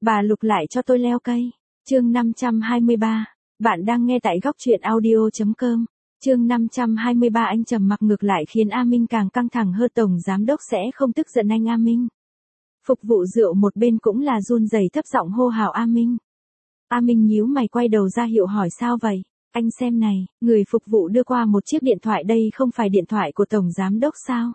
Bà Lục lại cho tôi leo cây. Chương 523. Bạn đang nghe tại góc truyện audio.com. Chương 523 anh trầm mặc ngược lại khiến A Minh càng căng thẳng hơn. Tổng giám đốc sẽ không tức giận anh A Minh. Phục vụ rượu một bên cũng là run rẩy thấp giọng hô hào A Minh. A Minh nhíu mày quay đầu ra hiệu hỏi sao vậy? Anh xem này, người phục vụ đưa qua một chiếc điện thoại đây không phải điện thoại của Tổng Giám Đốc sao?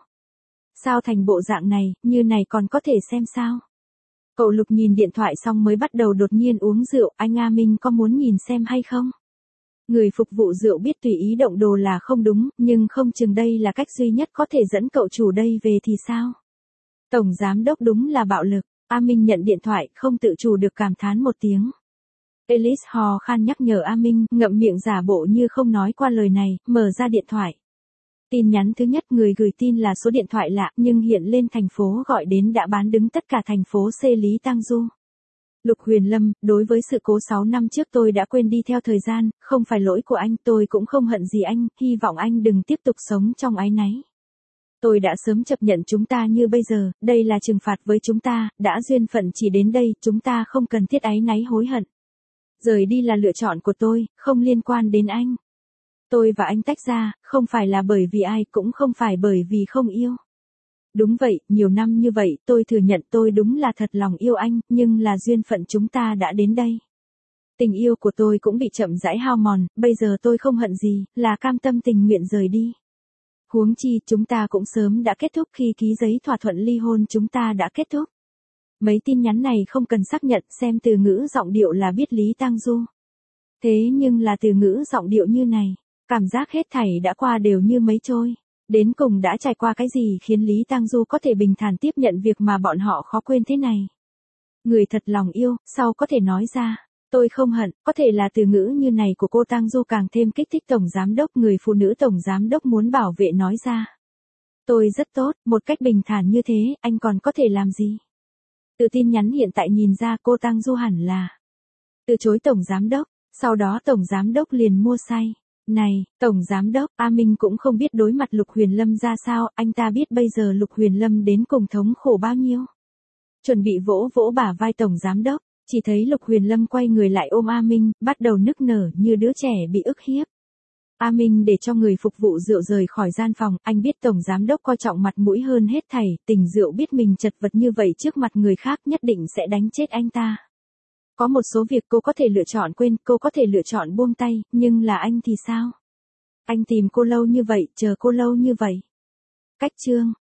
Sao thành bộ dạng này, như này còn có thể xem sao? Cậu Lục nhìn điện thoại xong mới bắt đầu đột nhiên uống rượu, anh A Minh có muốn nhìn xem hay không? Người phục vụ rượu biết tùy ý động đồ là không đúng, nhưng không chừng đây là cách duy nhất có thể dẫn cậu chủ đây về thì sao? Tổng Giám Đốc đúng là bạo lực, A Minh nhận điện thoại, không tự chủ được cảm thán một tiếng. Ellis hò khan nhắc nhở A Minh, ngậm miệng giả bộ như không nói qua lời này, mở ra điện thoại. Tin nhắn thứ nhất người gửi tin là số điện thoại lạ nhưng hiện lên thành phố gọi đến đã bán đứng tất cả thành phố C Lý Tang Du. Lục Huyền Lâm, đối với sự cố 6 năm trước tôi đã quên đi theo thời gian, không phải lỗi của anh, tôi cũng không hận gì anh, hy vọng anh đừng tiếp tục sống trong áy náy. Tôi đã sớm chấp nhận chúng ta như bây giờ, đây là trừng phạt với chúng ta, đã duyên phận chỉ đến đây, chúng ta không cần thiết áy náy hối hận. Rời đi là lựa chọn của tôi, không liên quan đến anh. Tôi và anh tách ra, không phải là bởi vì ai cũng không phải bởi vì không yêu. Đúng vậy, nhiều năm như vậy tôi thừa nhận tôi đúng là thật lòng yêu anh, nhưng là duyên phận chúng ta đã đến đây. Tình yêu của tôi cũng bị chậm rãi hao mòn, bây giờ tôi không hận gì, là cam tâm tình nguyện rời đi. Huống chi chúng ta cũng sớm đã kết thúc khi ký giấy thỏa thuận ly hôn chúng ta đã kết thúc. Mấy tin nhắn này không cần xác nhận xem từ ngữ giọng điệu là biết Lý Tang Du. Thế nhưng là từ ngữ giọng điệu như này, cảm giác hết thảy đã qua đều như mấy trôi. Đến cùng đã trải qua cái gì khiến Lý Tang Du có thể bình thản tiếp nhận việc mà bọn họ khó quên thế này. Người thật lòng yêu, sao có thể nói ra. Tôi không hận, có thể là từ ngữ như này của cô Tang Du càng thêm kích thích Tổng Giám Đốc. Người phụ nữ Tổng Giám Đốc muốn bảo vệ nói ra. Tôi rất tốt, một cách bình thản như thế, anh còn có thể làm gì? Từ tin nhắn hiện tại nhìn ra cô Tang Du hẳn là từ chối Tổng Giám Đốc, sau đó Tổng Giám Đốc liền mua say. Này, Tổng Giám Đốc, A Minh cũng không biết đối mặt Lục Huyền Lâm ra sao, anh ta biết bây giờ Lục Huyền Lâm đến cùng thống khổ bao nhiêu. Chuẩn bị vỗ vỗ bả vai Tổng Giám Đốc, chỉ thấy Lục Huyền Lâm quay người lại ôm A Minh, bắt đầu nức nở như đứa trẻ bị ức hiếp. A Minh để cho người phục vụ rượu rời khỏi gian phòng, anh biết Tổng Giám Đốc coi trọng mặt mũi hơn hết thảy, Tình Rượu biết mình chật vật như vậy trước mặt người khác nhất định sẽ đánh chết anh ta. Có một số việc cô có thể lựa chọn quên, cô có thể lựa chọn buông tay, nhưng là anh thì sao? Anh tìm cô lâu như vậy, chờ cô lâu như vậy. Cách chương.